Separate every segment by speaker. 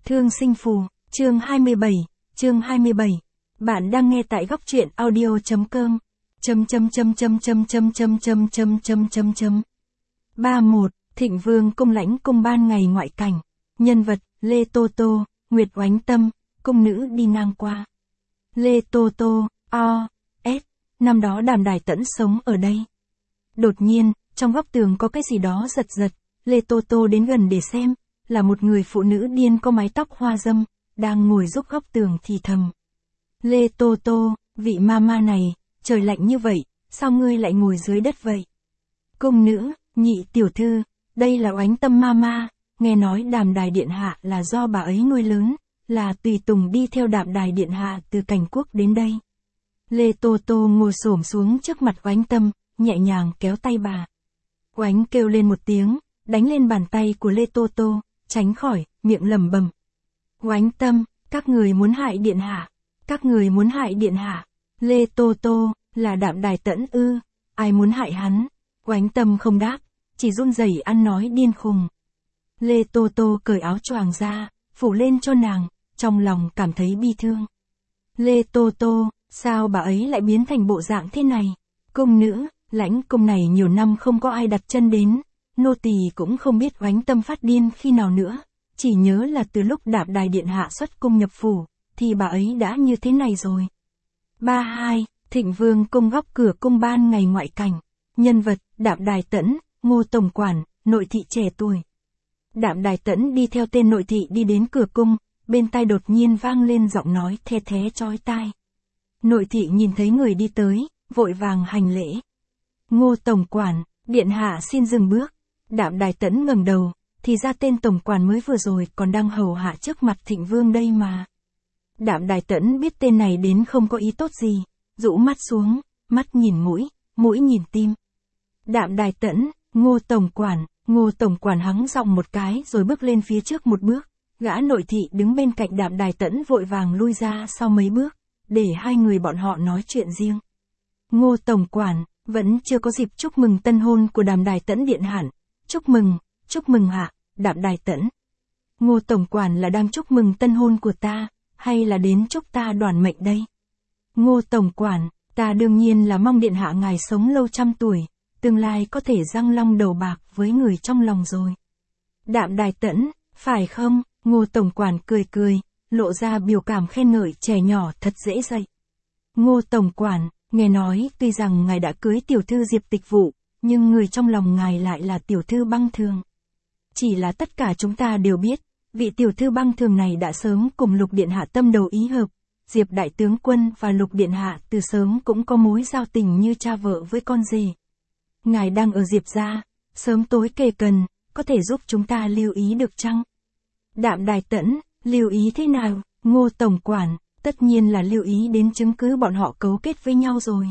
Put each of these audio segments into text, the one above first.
Speaker 1: Thương sinh phù, chương 27, chương 27. Bạn đang nghe tại góc truyện audio.com. 31. Thịnh Vương cung lãnh cung ban ngày ngoại cảnh. Nhân vật, Lê Tô Tô, Nguyệt Oánh Tâm, cung nữ đi ngang qua. Lê Tô Tô, năm đó Đàm Đài Tẫn sống ở đây. Đột nhiên, trong góc tường có cái gì đó giật giật, Lê Tô Tô đến gần để xem, là một người phụ nữ điên có mái tóc hoa dâm, đang ngồi giúp góc tường thì thầm. Lê Tô Tô, vị mama này, trời lạnh như vậy, sao ngươi lại ngồi dưới đất vậy? Cung nữ, nhị tiểu thư, đây là Oánh Tâm mama, nghe nói Đàm Đài Điện Hạ là do bà ấy nuôi lớn, là tùy tùng đi theo Đàm Đài Điện Hạ từ Cảnh Quốc đến đây. Lê Tô Tô ngồi xổm xuống trước mặt Oánh Tâm, nhẹ nhàng kéo tay bà. Oánh kêu lên một tiếng, đánh lên bàn tay của Lê Tô Tô, tránh khỏi, miệng lẩm bẩm. Oánh Tâm, các người muốn hại Điện Hạ, các người muốn hại Điện Hạ. Lê Tô Tô, là Đàm Đài Tẫn ư, ai muốn hại hắn? Oánh Tâm không đáp, chỉ run rẩy ăn nói điên khùng. Lê Tô Tô cởi áo choàng ra, phủ lên cho nàng, trong lòng cảm thấy bi thương. Lê Tô Tô, sao bà ấy lại biến thành bộ dạng thế này? Cung nữ, lãnh cung này nhiều năm không có ai đặt chân đến, nô tỳ cũng không biết Oánh Tâm phát điên khi nào nữa, chỉ nhớ là từ lúc Đàm Đài Điện Hạ xuất cung nhập phủ, thì bà ấy đã như thế này rồi. 32. Thịnh Vương cung góc cửa cung ban ngày ngoại cảnh. Nhân vật, Đàm Đài Tẫn, Ngô Tổng Quản, nội thị trẻ tuổi. Đàm Đài Tẫn đi theo tên nội thị đi đến cửa cung, bên tai đột nhiên vang lên giọng nói the thé chói tai. Nội thị nhìn thấy người đi tới, vội vàng hành lễ. Ngô Tổng Quản, Điện Hạ xin dừng bước. Đàm Đài Tẫn ngẩng đầu, thì ra tên Tổng Quản mới vừa rồi còn đang hầu hạ trước mặt Thịnh Vương đây mà. Đàm Đài Tẫn biết tên này đến không có ý tốt gì, rũ mắt xuống, mắt nhìn mũi nhìn tim. Đàm Đài Tẫn, Ngô Tổng Quản hắng giọng một cái rồi bước lên phía trước một bước, gã nội thị đứng bên cạnh Đàm Đài Tẫn vội vàng lui ra sau mấy bước, để hai người bọn họ nói chuyện riêng. Ngô Tổng Quản, vẫn chưa có dịp chúc mừng tân hôn của Đàm Đài Tẫn điện hạ. Chúc mừng hạ, Đàm Đài Tẫn. Ngô Tổng Quản là đang chúc mừng tân hôn của ta, hay là đến chúc ta đoản mệnh đây? Ngô Tổng Quản, ta đương nhiên là mong điện hạ ngài sống lâu trăm tuổi, tương lai có thể răng long đầu bạc với người trong lòng rồi. Đàm Đài Tẫn, phải không? Ngô Tổng Quản cười, lộ ra biểu cảm khen ngợi trẻ nhỏ thật dễ dạy. Ngô Tổng Quản, nghe nói tuy rằng ngài đã cưới tiểu thư Diệp Tịch Vụ, nhưng người trong lòng ngài lại là tiểu thư Băng Thường. Chỉ là tất cả chúng ta đều biết, vị tiểu thư Băng Thường này đã sớm cùng Lục Điện Hạ tâm đầu ý hợp, Diệp Đại Tướng Quân và Lục Điện Hạ từ sớm cũng có mối giao tình như cha vợ với con rể. Ngài đang ở Diệp gia, sớm tối kề cần, có thể giúp chúng ta lưu ý được chăng? Đàm Đài Tẫn, lưu ý thế nào? Ngô Tổng Quản, tất nhiên là lưu ý đến chứng cứ bọn họ cấu kết với nhau rồi.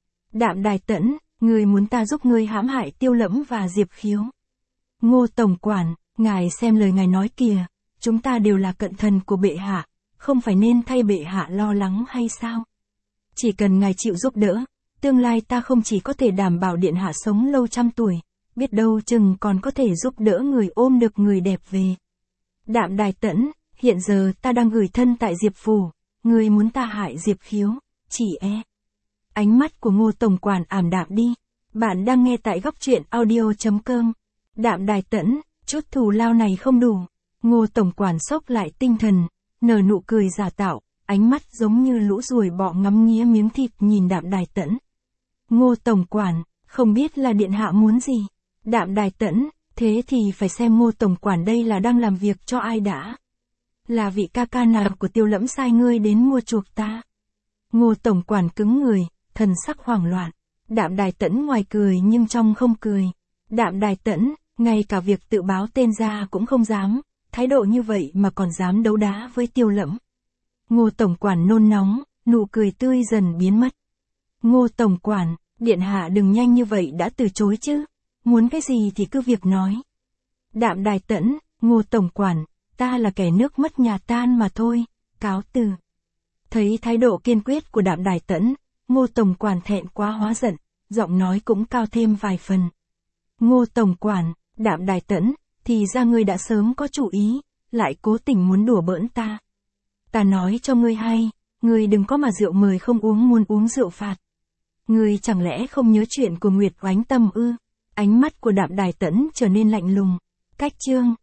Speaker 1: Đàm Đài Tẫn, người muốn ta giúp ngươi hãm hại Tiêu Lẫm và Diệp Khiếu. Ngô Tổng Quản, ngài xem lời ngài nói kìa, chúng ta đều là cận thần của bệ hạ, không phải nên thay bệ hạ lo lắng hay sao? Chỉ cần ngài chịu giúp đỡ, tương lai ta không chỉ có thể đảm bảo điện hạ sống lâu trăm tuổi, biết đâu chừng còn có thể giúp đỡ người ôm được người đẹp về. Đàm Đài Tẫn, hiện giờ ta đang gửi thân tại Diệp Phủ, người muốn ta hại Diệp Khiếu, chỉ e. Ánh mắt của Ngô Tổng Quản ảm đạm đi. Bạn đang nghe tại góc truyện audio.com. Đàm Đài Tẫn, chút thù lao này không đủ. Ngô Tổng Quản xốc lại tinh thần, nở nụ cười giả tạo, ánh mắt giống như lũ ruồi bọ ngắm nghía miếng thịt nhìn Đàm Đài Tẫn. Ngô Tổng Quản, không biết là điện hạ muốn gì? Đàm Đài Tẫn, thế thì phải xem Ngô Tổng Quản đây là đang làm việc cho ai đã? Là vị ca ca nào của Tiêu Lẫm sai ngươi đến mua chuộc ta? Ngô Tổng Quản cứng người, thần sắc hoảng loạn. Đàm Đài Tẫn ngoài cười nhưng trong không cười. Đàm Đài Tẫn, ngay cả việc tự báo tên ra cũng không dám, thái độ như vậy mà còn dám đấu đá với Tiêu Lẫm. Ngô Tổng Quản nôn nóng, nụ cười tươi dần biến mất. Ngô Tổng Quản, điện hạ đừng nhanh như vậy đã từ chối chứ, muốn cái gì thì cứ việc nói. Đàm Đài Tẫn, Ngô Tổng Quản, ta là kẻ nước mất nhà tan mà thôi, cáo từ. Thấy thái độ kiên quyết của Đàm Đài Tẫn, Ngô Tổng Quản thẹn quá hóa giận, giọng nói cũng cao thêm vài phần. Ngô Tổng Quản, Đàm Đài Tẫn, thì ra ngươi đã sớm có chủ ý, lại cố tình muốn đùa bỡn ta. Ta nói cho ngươi hay, ngươi đừng có mà rượu mời không uống muốn uống rượu phạt. Ngươi chẳng lẽ không nhớ chuyện của Nguyệt Oánh Tâm ư? Ánh mắt của Đạm Đài Tẫn trở nên lạnh lùng. Cách chương